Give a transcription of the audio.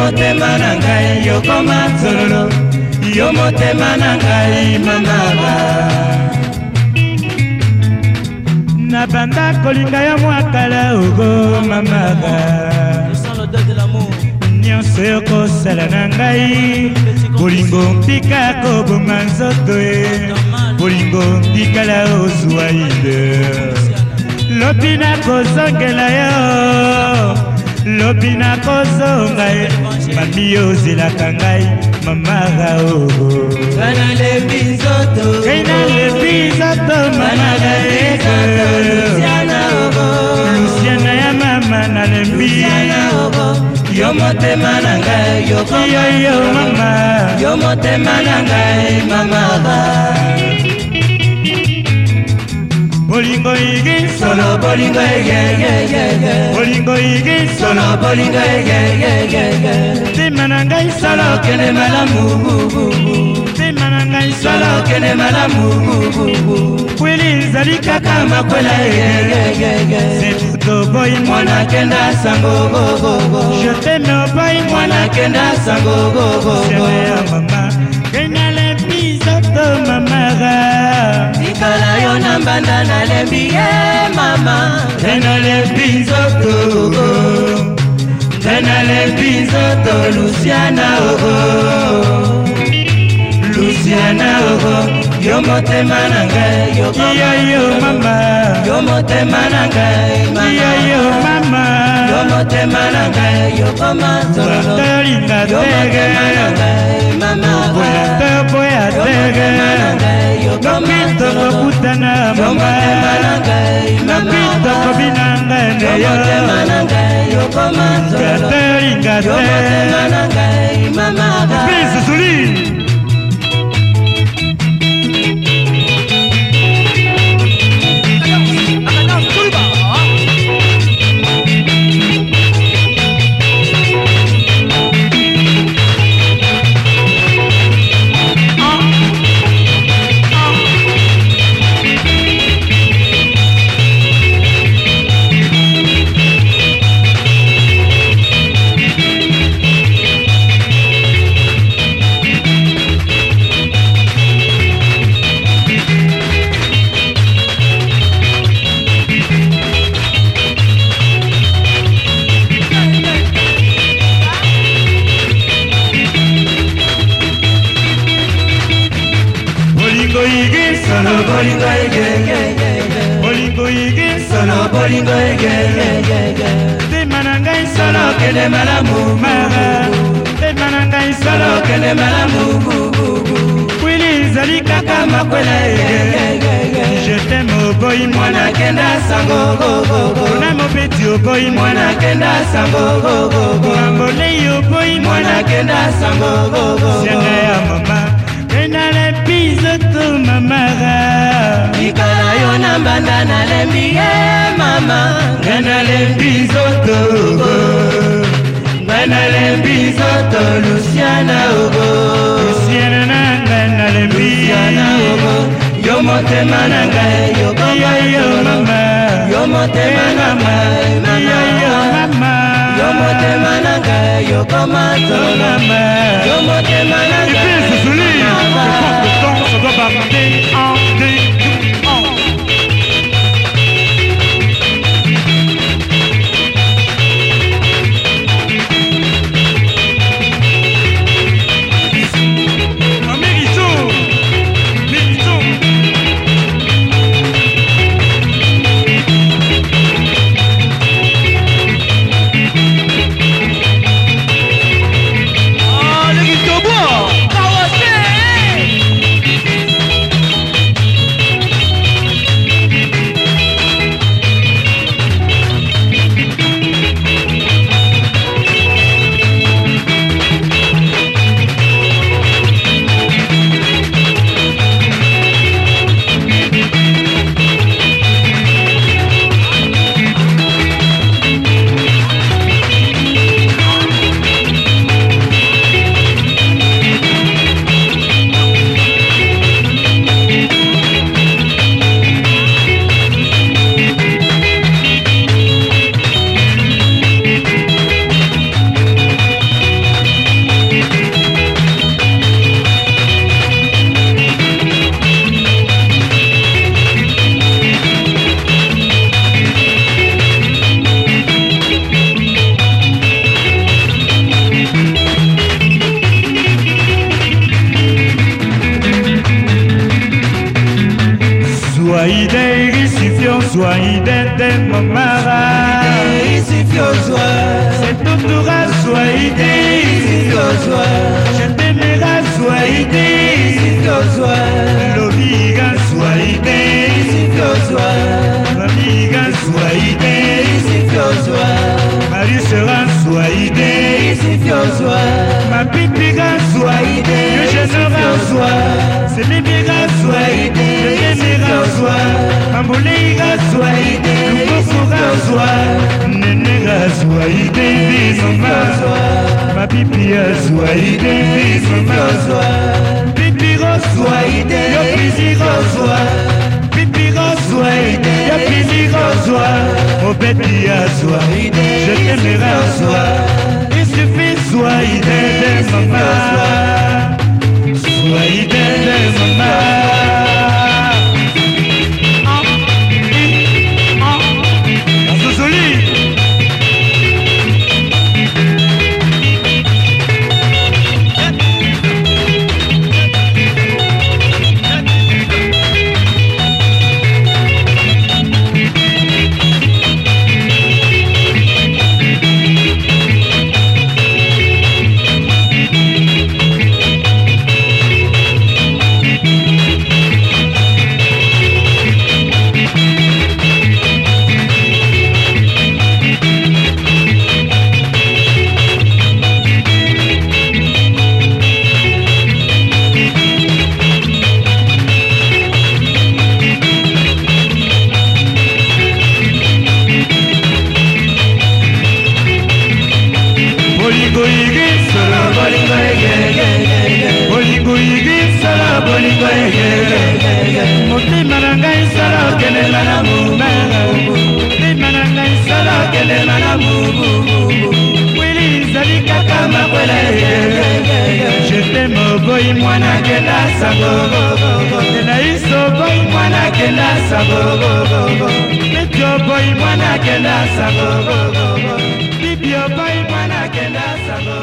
motema na ngai yokoma tsololo yo motema na ngai mama na banda kolinga ya mwakala ogo mama nyonso yokosala na ngai bolingo mpika koboma nzoto bolingo mpikala ozwa ile lobi nakozongela yo lobi nakozonga ye mami ozelaka ngai mamaga ogo ngai nalembi nzoto mamaga lusiana ya mama nalembi yo motema na ngai yo mama yo motema na ngai mamaga bolingo igi solo bolingo bolingo igi solo bolingo tema na ngai solo kene malamu tema na ngai solo kene malamu kweli nzali kaka makwela setuto boy mwana kenda sango je t'aime boy mwana kenda sango sewe mama kena le pizoto mamaga ikala yo nambanda na lembi ye mama kena le pizoto kena le pizoto Luciana ogo Luciana ogo yo motema na ngai yo mama yo motema na ngai mama yo mama yo motema na ngai yo koma tolo yo motema na ngai mama boya tege yo koma tolo kutana mama yo motema binanga yo motema na ngai yo koma tolo yo motema na ngai mama Prince Suli bolingo igi solo bolingo tema na ngai solo kele malamu tema na ngai solo kele malamu kwili nzali kaka makwela je t'aime oboyi mwana kenda sango na mobeti oboyi mwana kenda sango ambolei oboyi mwana kenda sango sianga ya mama kena le pizoto mamaga ikala yo nambanda na lembi ye mama kena le pizoto kena le pizoto Luciana ogo Luciana na ngai na lembi Luciana ogo yo motema na ngai yo mama yo motema na ngai mama yo motema na ngai yo koma tolo yo motema na ngai le temps ça doit bander en Swahide, Ricifio, Swahide, de Momara. Ricifio, c'est Toutoura, Swahide, Ricifio, je t'aimerai, Swahide, Ricifio, Loviga, Swahide, Ricifio, Mamiga, Swahide, Ricifio, Marie sera Swahide, Ricifio, ma pipiga, Swahide, que je serai, c'est Bibiga, Swahide, je t'aimerai, Mamouliga, Swahide, Louvofura, Nenega, Swahide, ma pipia, Swahide, Pipiro, Swahide, yo Piziro, Pipiro, Swahide, yo Piziro, au Bétia, Swahide, je t'aimerai, il suffit, Swahide, de maman, Swahide, de maman. Motema na ngai sala kelela na mume, motema na ngai sala kelela na mubu. Wili zali kaka makwele, je t'aime boy mwana kela sago, kela iso boy mwana kela sago, metyo boy mwana kela sago, bibio boy mwana kela sago.